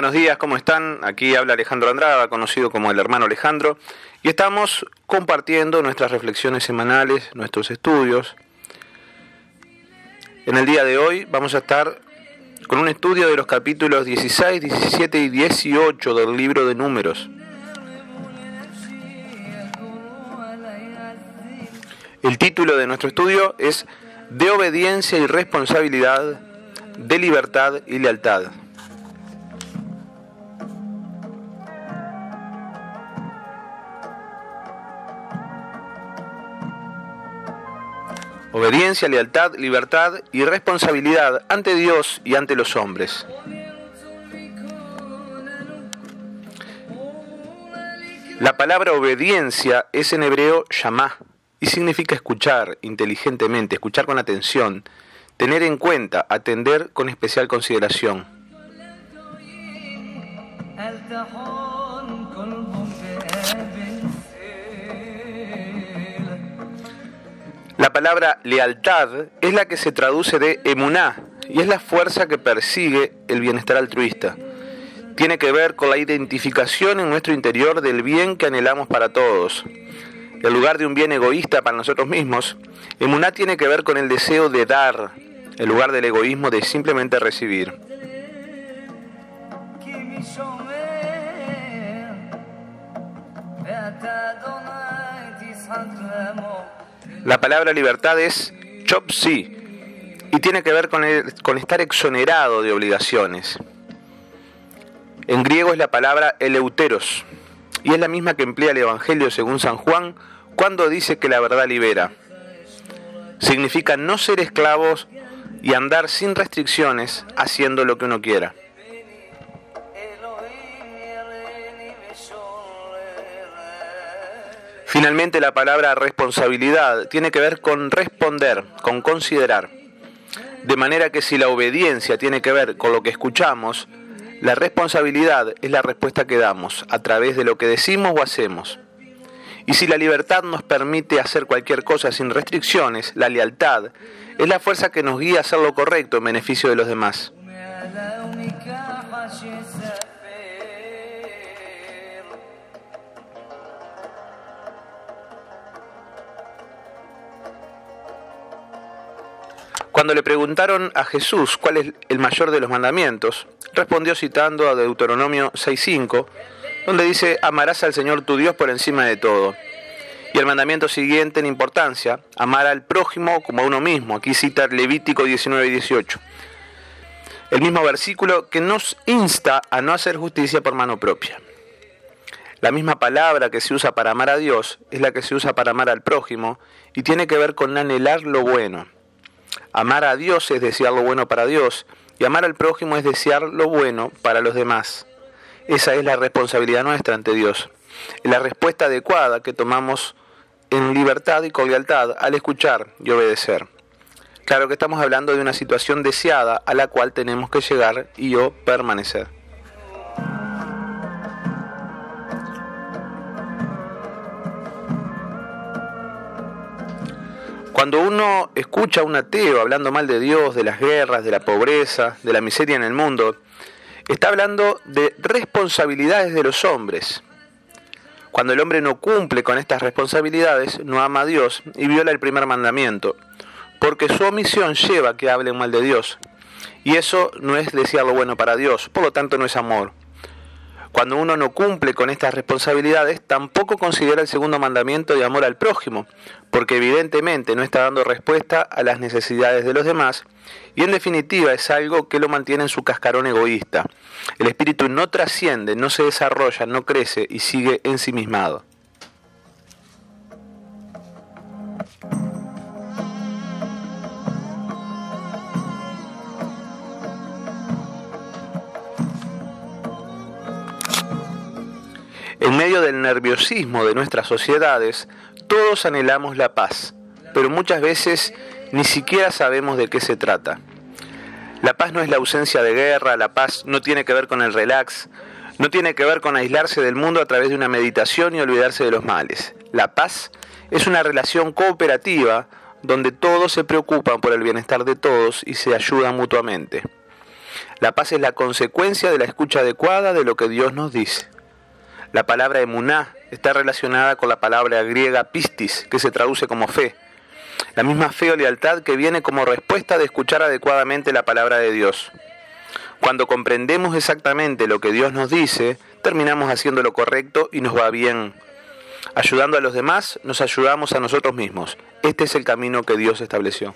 Buenos días, ¿cómo están? Aquí habla Alejandro Andrada, conocido como el hermano Alejandro, y estamos compartiendo nuestras reflexiones semanales, nuestros estudios. En el día de hoy vamos a estar con un estudio de los capítulos 16, 17 y 18 del libro de Números. El título de nuestro estudio es De obediencia y responsabilidad, de libertad y lealtad. Obediencia, lealtad, libertad y responsabilidad ante Dios y ante los hombres. La palabra obediencia es en hebreo shamá y significa escuchar inteligentemente, escuchar con atención, tener en cuenta, atender con especial consideración. La palabra lealtad es la que se traduce de emuná y es la fuerza que persigue el bienestar altruista. Tiene que ver con la identificación en nuestro interior del bien que anhelamos para todos. En lugar de un bien egoísta para nosotros mismos, emuná tiene que ver con el deseo de dar, en lugar del egoísmo de simplemente recibir. La palabra libertad es chopsi y tiene que ver con estar exonerado de obligaciones. En griego es la palabra eleuteros y es la misma que emplea el Evangelio según San Juan cuando dice que la verdad libera. Significa no ser esclavos y andar sin restricciones haciendo lo que uno quiera. Finalmente, la palabra responsabilidad tiene que ver con responder, con considerar. De manera que si la obediencia tiene que ver con lo que escuchamos, la responsabilidad es la respuesta que damos a través de lo que decimos o hacemos. Y si la libertad nos permite hacer cualquier cosa sin restricciones, la lealtad es la fuerza que nos guía a hacer lo correcto en beneficio de los demás. Cuando le preguntaron a Jesús cuál es el mayor de los mandamientos, respondió citando a Deuteronomio 6:5, donde dice: amarás al Señor tu Dios por encima de todo. Y el mandamiento siguiente en importancia, amar al prójimo como a uno mismo. Aquí cita Levítico 19:18. El mismo versículo que nos insta a no hacer justicia por mano propia. La misma palabra que se usa para amar a Dios es la que se usa para amar al prójimo y tiene que ver con anhelar lo bueno. Amar a Dios es desear lo bueno para Dios y amar al prójimo es desear lo bueno para los demás. Esa es la responsabilidad nuestra ante Dios. Es la respuesta adecuada que tomamos en libertad y con lealtad al escuchar y obedecer. Claro que estamos hablando de una situación deseada a la cual tenemos que llegar y o permanecer. Cuando uno escucha a un ateo hablando mal de Dios, de las guerras, de la pobreza, de la miseria en el mundo, está hablando de responsabilidades de los hombres. Cuando el hombre no cumple con estas responsabilidades, no ama a Dios y viola el primer mandamiento, porque su omisión lleva a que hablen mal de Dios. Y eso no es desear lo bueno para Dios, por lo tanto no es amor. Cuando uno no cumple con estas responsabilidades, tampoco considera el segundo mandamiento de amor al prójimo, porque evidentemente no está dando respuesta a las necesidades de los demás, y en definitiva es algo que lo mantiene en su cascarón egoísta. El espíritu no trasciende, no se desarrolla, no crece y sigue ensimismado. En medio del nerviosismo de nuestras sociedades, todos anhelamos la paz, pero muchas veces ni siquiera sabemos de qué se trata. La paz no es la ausencia de guerra, la paz no tiene que ver con el relax, no tiene que ver con aislarse del mundo a través de una meditación y olvidarse de los males. La paz es una relación cooperativa donde todos se preocupan por el bienestar de todos y se ayudan mutuamente. La paz es la consecuencia de la escucha adecuada de lo que Dios nos dice. La palabra emuná está relacionada con la palabra griega pistis, que se traduce como fe. La misma fe o lealtad que viene como respuesta de escuchar adecuadamente la palabra de Dios. Cuando comprendemos exactamente lo que Dios nos dice, terminamos haciendo lo correcto y nos va bien. Ayudando a los demás, nos ayudamos a nosotros mismos. Este es el camino que Dios estableció.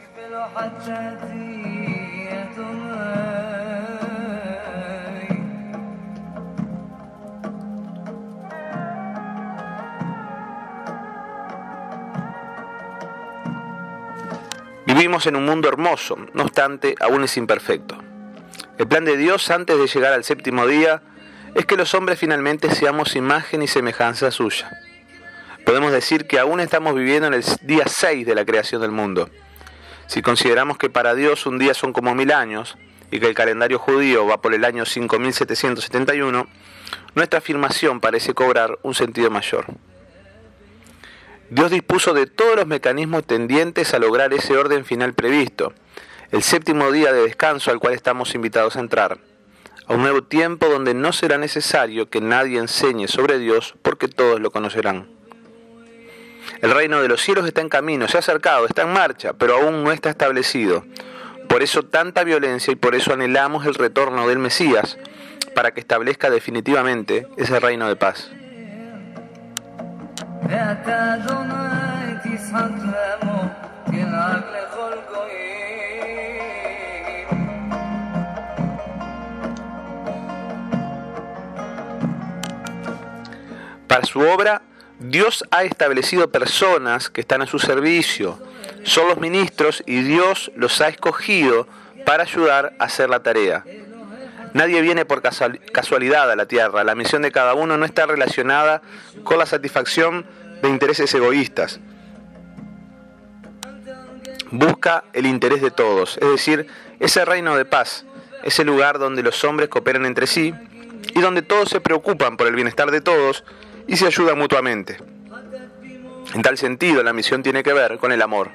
Vivimos en un mundo hermoso, no obstante, aún es imperfecto. El plan de Dios antes de llegar al séptimo día es que los hombres finalmente seamos imagen y semejanza suya. Podemos decir que aún estamos viviendo en el día 6 de la creación del mundo. Si consideramos que para Dios un día son como 1000 años y que el calendario judío va por el año 5771, nuestra afirmación parece cobrar un sentido mayor. Dios dispuso de todos los mecanismos tendientes a lograr ese orden final previsto, el séptimo día de descanso al cual estamos invitados a entrar, a un nuevo tiempo donde no será necesario que nadie enseñe sobre Dios porque todos lo conocerán. El reino de los cielos está en camino, se ha acercado, está en marcha, pero aún no está establecido. Por eso tanta violencia y por eso anhelamos el retorno del Mesías, para que establezca definitivamente ese reino de paz. Para su obra, Dios ha establecido personas que están a su servicio. Son los ministros y Dios los ha escogido para ayudar a hacer la tarea. Nadie viene por casualidad a la tierra. La misión de cada uno no está relacionada con la satisfacción de intereses egoístas. Busca el interés de todos, es decir, ese reino de paz, ese lugar donde los hombres cooperan entre sí y donde todos se preocupan por el bienestar de todos y se ayudan mutuamente. En tal sentido, la misión tiene que ver con el amor.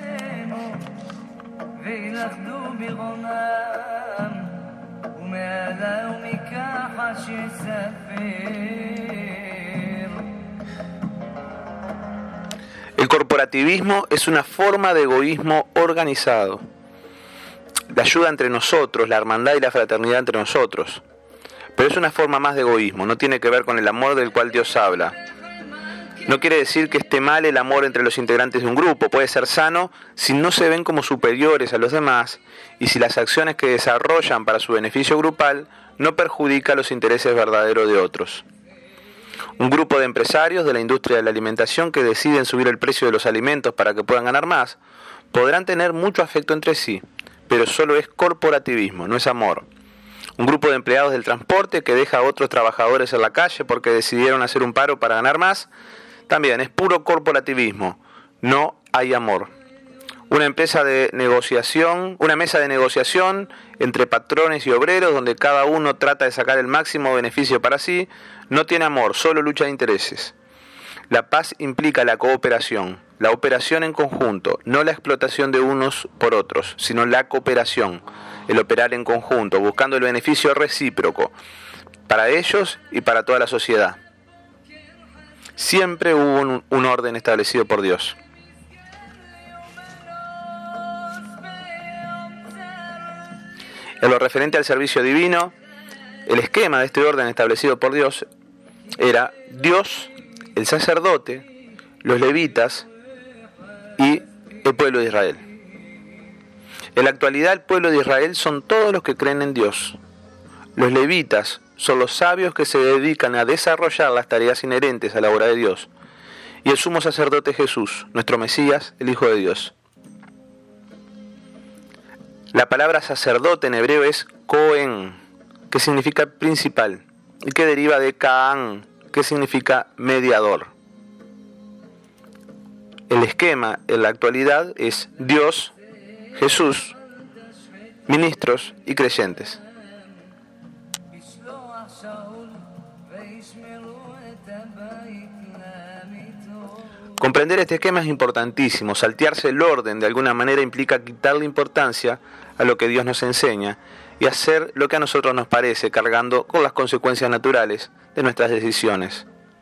El corporativismo es una forma de egoísmo organizado. La ayuda entre nosotros, la hermandad y la fraternidad entre nosotros. Pero es una forma más de egoísmo, no tiene que ver con el amor del cual Dios habla. No quiere decir que esté mal el amor entre los integrantes de un grupo, puede ser sano si no se ven como superiores a los demás y si las acciones que desarrollan para su beneficio grupal no perjudican los intereses verdaderos de otros. Un grupo de empresarios de la industria de la alimentación que deciden subir el precio de los alimentos para que puedan ganar más, podrán tener mucho afecto entre sí, pero solo es corporativismo, no es amor. Un grupo de empleados del transporte que deja a otros trabajadores en la calle porque decidieron hacer un paro para ganar más, también es puro corporativismo, no hay amor. Una mesa de negociación entre patrones y obreros donde cada uno trata de sacar el máximo beneficio para sí, no tiene amor, solo lucha de intereses. La paz implica la cooperación, la operación en conjunto, no la explotación de unos por otros, sino la cooperación, el operar en conjunto, buscando el beneficio recíproco para ellos y para toda la sociedad. Siempre hubo un orden establecido por Dios. En lo referente al servicio divino, el esquema de este orden establecido por Dios era Dios, el sacerdote, los levitas y el pueblo de Israel. En la actualidad el pueblo de Israel son todos los que creen en Dios. Los levitas son los sabios que se dedican a desarrollar las tareas inherentes a la obra de Dios. Y el sumo sacerdote Jesús, nuestro Mesías, el Hijo de Dios. La palabra sacerdote en hebreo es Cohen, que significa principal, y que deriva de Caán, que significa mediador. El esquema en la actualidad es Dios, Jesús, ministros y creyentes. Comprender este esquema es importantísimo. Saltearse el orden de alguna manera implica quitarle importancia a lo que Dios nos enseña y hacer lo que a nosotros nos parece, cargando con las consecuencias naturales de nuestras decisiones.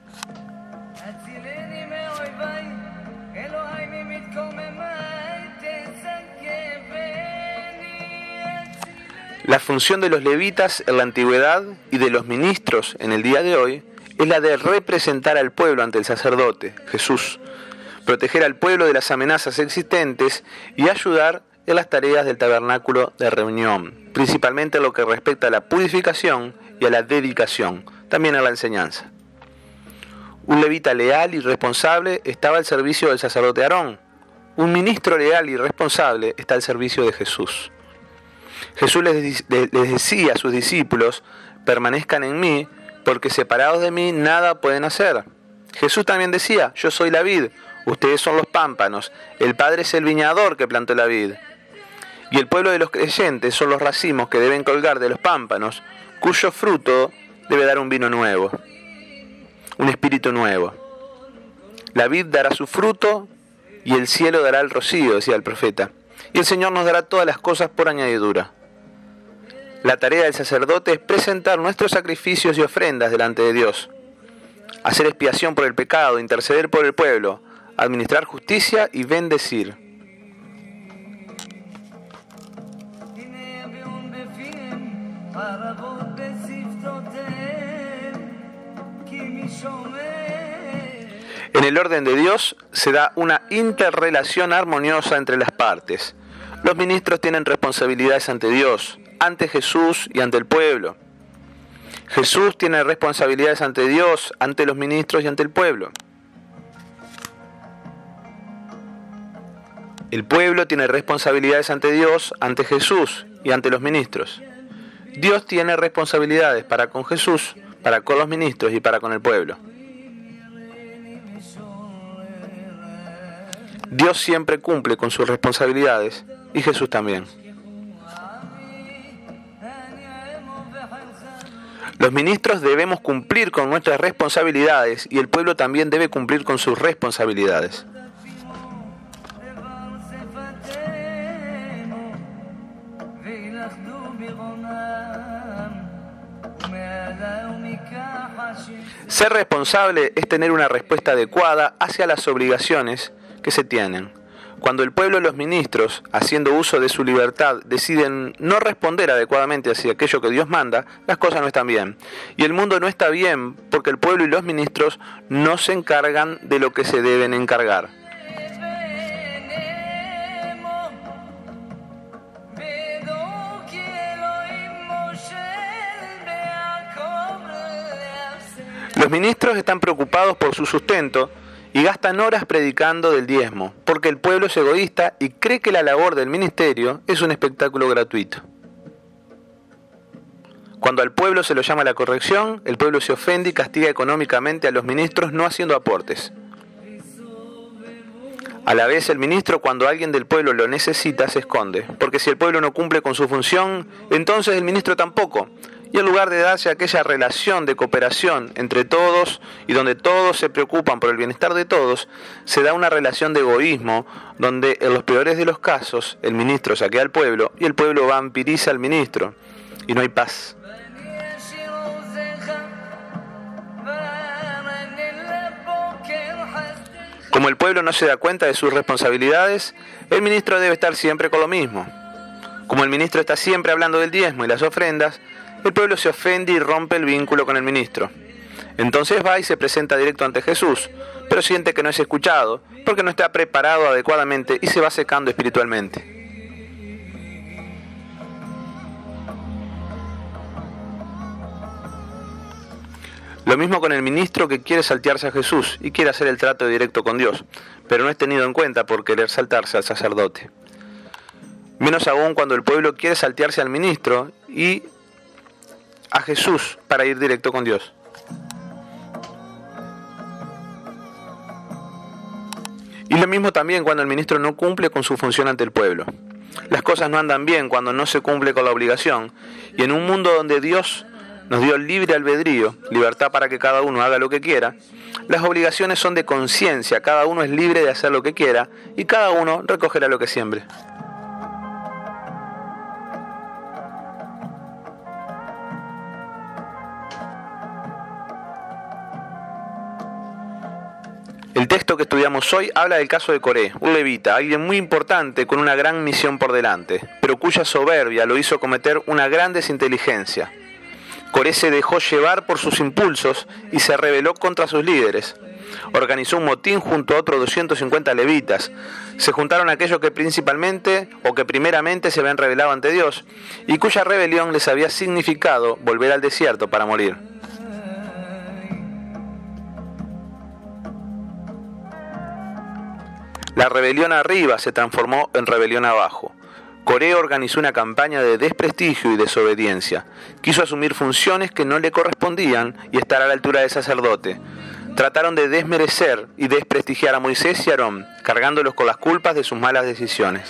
La función de los levitas en la antigüedad y de los ministros en el día de hoy es la de representar al pueblo ante el sacerdote, Jesús, proteger al pueblo de las amenazas existentes y ayudar en las tareas del tabernáculo de reunión, principalmente en lo que respecta a la purificación y a la dedicación, también a la enseñanza. Un levita leal y responsable estaba al servicio del sacerdote Aarón. Un ministro leal y responsable está al servicio de Jesús. Jesús les decía a sus discípulos: permanezcan en mí, porque separados de mí nada pueden hacer. Jesús también decía: yo soy la vid, ustedes son los pámpanos, el Padre es el viñador que plantó la vid. Y el pueblo de los creyentes son los racimos que deben colgar de los pámpanos, cuyo fruto debe dar un vino nuevo, un espíritu nuevo. La vid dará su fruto y el cielo dará el rocío, decía el profeta. Y el Señor nos dará todas las cosas por añadidura. La tarea del sacerdote es presentar nuestros sacrificios y ofrendas delante de Dios, hacer expiación por el pecado, interceder por el pueblo, administrar justicia y bendecir. En el orden de Dios se da una interrelación armoniosa entre las partes. Los ministros tienen responsabilidades ante Dios, ante Jesús y ante el pueblo. Jesús tiene responsabilidades ante Dios, ante los ministros y ante el pueblo. El pueblo tiene responsabilidades ante Dios, ante Jesús y ante los ministros. Dios tiene responsabilidades para con Jesús, para con los ministros y para con el pueblo. Dios siempre cumple con sus responsabilidades y Jesús también. Los ministros debemos cumplir con nuestras responsabilidades y el pueblo también debe cumplir con sus responsabilidades. Ser responsable es tener una respuesta adecuada hacia las obligaciones que se tienen. Cuando el pueblo y los ministros, haciendo uso de su libertad, deciden no responder adecuadamente hacia aquello que Dios manda, las cosas no están bien. Y el mundo no está bien porque el pueblo y los ministros no se encargan de lo que se deben encargar. Los ministros están preocupados por su sustento y gastan horas predicando del diezmo, porque el pueblo es egoísta y cree que la labor del ministerio es un espectáculo gratuito. Cuando al pueblo se lo llama a la corrección, el pueblo se ofende y castiga económicamente a los ministros no haciendo aportes. A la vez, el ministro, cuando alguien del pueblo lo necesita, se esconde, porque si el pueblo no cumple con su función, entonces el ministro tampoco. Y en lugar de darse aquella relación de cooperación entre todos y donde todos se preocupan por el bienestar de todos, se da una relación de egoísmo donde en los peores de los casos el ministro saquea al pueblo y el pueblo vampiriza al ministro y no hay paz. Como el pueblo no se da cuenta de sus responsabilidades, el ministro debe estar siempre con lo mismo. Como el ministro está siempre hablando del diezmo y las ofrendas, el pueblo se ofende y rompe el vínculo con el ministro. Entonces va y se presenta directo ante Jesús, pero siente que no es escuchado, porque no está preparado adecuadamente y se va secando espiritualmente. Lo mismo con el ministro que quiere saltearse a Jesús y quiere hacer el trato directo con Dios, pero no es tenido en cuenta por querer saltarse al sacerdote. Menos aún cuando el pueblo quiere saltearse al ministro y a Jesús para ir directo con Dios. Y lo mismo también cuando el ministro no cumple con su función ante el pueblo. Las cosas no andan bien cuando no se cumple con la obligación. Y en un mundo donde Dios nos dio libre albedrío, libertad para que cada uno haga lo que quiera, las obligaciones son de conciencia, cada uno es libre de hacer lo que quiera y cada uno recogerá lo que siembre. El texto que estudiamos hoy habla del caso de Coré, un levita, alguien muy importante con una gran misión por delante, pero cuya soberbia lo hizo cometer una gran desinteligencia. Coré se dejó llevar por sus impulsos y se rebeló contra sus líderes. Organizó un motín junto a otros 250 levitas. Se juntaron aquellos que primeramente se habían rebelado ante Dios y cuya rebelión les había significado volver al desierto para morir. La rebelión arriba se transformó en rebelión abajo. Coré organizó una campaña de desprestigio y desobediencia. Quiso asumir funciones que no le correspondían y estar a la altura de sacerdote. Trataron de desmerecer y desprestigiar a Moisés y Aarón, cargándolos con las culpas de sus malas decisiones.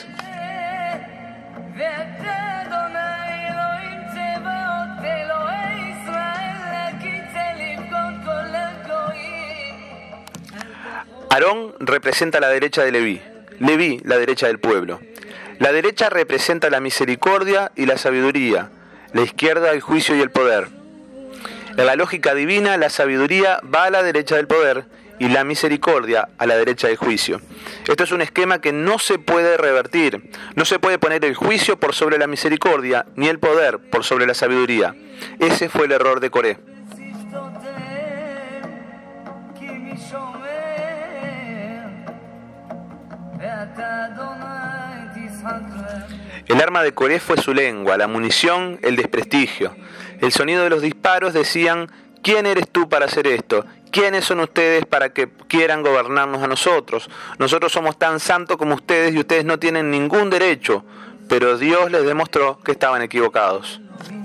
Aarón representa la derecha de Leví, Leví la derecha del pueblo. La derecha representa la misericordia y la sabiduría, la izquierda el juicio y el poder. En la lógica divina, la sabiduría va a la derecha del poder y la misericordia a la derecha del juicio. Esto es un esquema que no se puede revertir. No se puede poner el juicio por sobre la misericordia, ni el poder por sobre la sabiduría. Ese fue el error de Coré. El arma de Coré fue su lengua, la munición, el desprestigio. El sonido de los disparos decían: ¿quién eres tú para hacer esto? ¿Quiénes son ustedes para que quieran gobernarnos a nosotros? Nosotros somos tan santos como ustedes y ustedes no tienen ningún derecho. Pero Dios les demostró que estaban equivocados.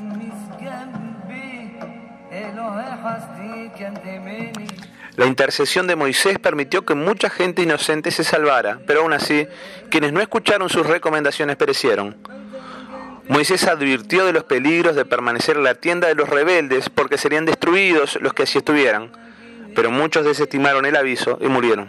La intercesión de Moisés permitió que mucha gente inocente se salvara, pero aún así, quienes no escucharon sus recomendaciones perecieron. Moisés advirtió de los peligros de permanecer en la tienda de los rebeldes porque serían destruidos los que así estuvieran, pero muchos desestimaron el aviso y murieron.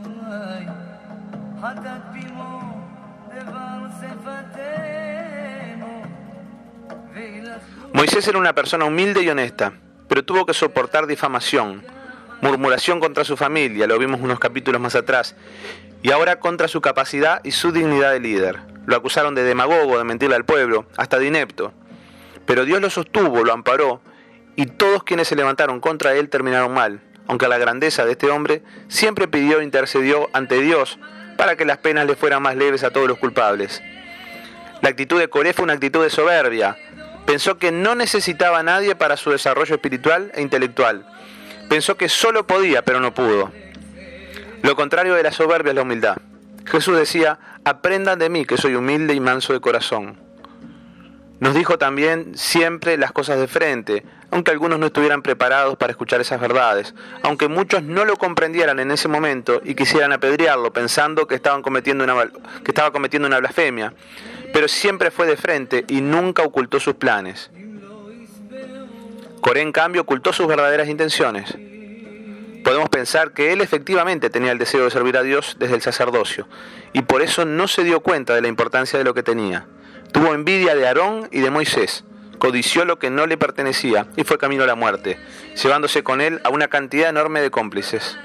Moisés era una persona humilde y honesta, pero tuvo que soportar difamación, murmuración contra su familia, lo vimos unos capítulos más atrás, y ahora contra su capacidad y su dignidad de líder. Lo acusaron de demagogo, de mentirle al pueblo, hasta de inepto. Pero Dios lo sostuvo, lo amparó, y todos quienes se levantaron contra él terminaron mal, aunque la grandeza de este hombre siempre pidió e intercedió ante Dios para que las penas le fueran más leves a todos los culpables. La actitud de Coré fue una actitud de soberbia. Pensó que no necesitaba a nadie para su desarrollo espiritual e intelectual. Pensó que solo podía, pero no pudo. Lo contrario de la soberbia es la humildad. Jesús decía: aprendan de mí, que soy humilde y manso de corazón. Nos dijo también siempre las cosas de frente, aunque algunos no estuvieran preparados para escuchar esas verdades, aunque muchos no lo comprendieran en ese momento y quisieran apedrearlo pensando que estaba cometiendo una blasfemia, pero siempre fue de frente y nunca ocultó sus planes. Coré, en cambio, ocultó sus verdaderas intenciones. Podemos pensar que él efectivamente tenía el deseo de servir a Dios desde el sacerdocio, y por eso no se dio cuenta de la importancia de lo que tenía. Tuvo envidia de Aarón y de Moisés, codició lo que no le pertenecía y fue camino a la muerte, llevándose con él a una cantidad enorme de cómplices.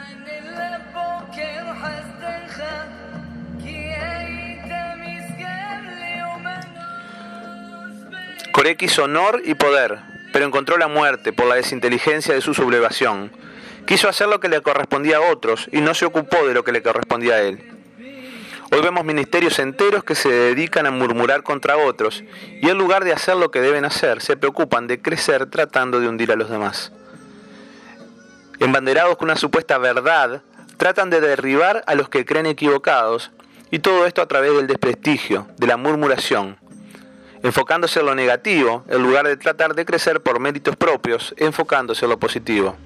Coré quiso honor y poder, pero encontró la muerte por la desinteligencia de su sublevación. Quiso hacer lo que le correspondía a otros y no se ocupó de lo que le correspondía a él. Hoy vemos ministerios enteros que se dedican a murmurar contra otros y en lugar de hacer lo que deben hacer, se preocupan de crecer tratando de hundir a los demás. Embanderados con una supuesta verdad, tratan de derribar a los que creen equivocados, y todo esto a través del desprestigio, de la murmuración, enfocándose en lo negativo en lugar de tratar de crecer por méritos propios, enfocándose en lo positivo.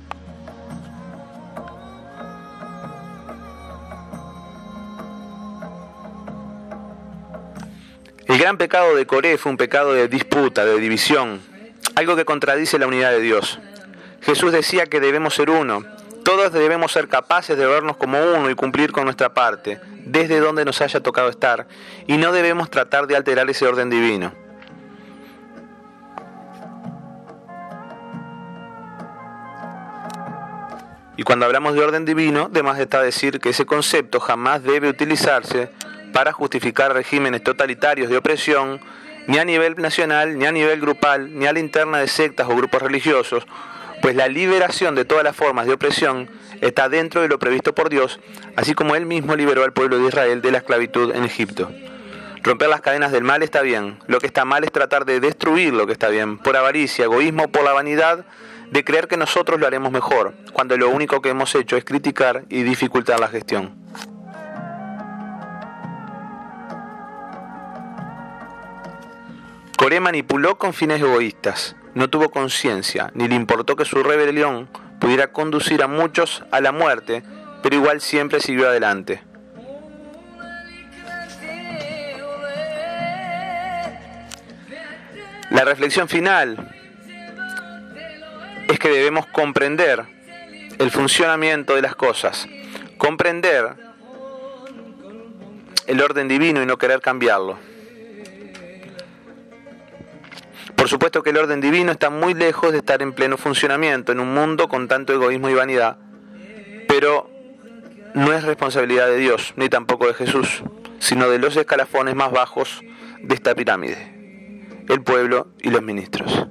El gran pecado de Coré fue un pecado de disputa, de división, algo que contradice la unidad de Dios. Jesús decía que debemos ser uno, todos debemos ser capaces de vernos como uno y cumplir con nuestra parte, desde donde nos haya tocado estar, y no debemos tratar de alterar ese orden divino. Y cuando hablamos de orden divino, de más está decir que ese concepto jamás debe utilizarse para justificar regímenes totalitarios de opresión, ni a nivel nacional, ni a nivel grupal, ni a la interna de sectas o grupos religiosos, pues la liberación de todas las formas de opresión está dentro de lo previsto por Dios, así como Él mismo liberó al pueblo de Israel de la esclavitud en Egipto. Romper las cadenas del mal está bien, lo que está mal es tratar de destruir lo que está bien, por avaricia, egoísmo, por la vanidad de creer que nosotros lo haremos mejor, cuando lo único que hemos hecho es criticar y dificultar la gestión. Coré manipuló con fines egoístas, no tuvo conciencia, ni le importó que su rebelión pudiera conducir a muchos a la muerte, pero igual siempre siguió adelante. La reflexión final es que debemos comprender el funcionamiento de las cosas, comprender el orden divino y no querer cambiarlo. Por supuesto que el orden divino está muy lejos de estar en pleno funcionamiento en un mundo con tanto egoísmo y vanidad, pero no es responsabilidad de Dios, ni tampoco de Jesús, sino de los escalafones más bajos de esta pirámide, el pueblo y los ministros.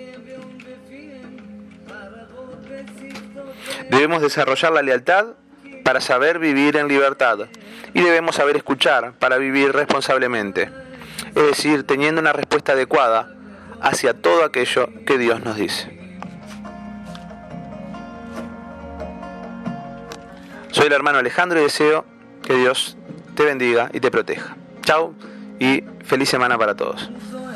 Debemos desarrollar la lealtad para saber vivir en libertad, y debemos saber escuchar para vivir responsablemente, es decir, teniendo una respuesta adecuada hacia todo aquello que Dios nos dice. Soy el hermano Alejandro y deseo que Dios te bendiga y te proteja. Chao y feliz semana para todos.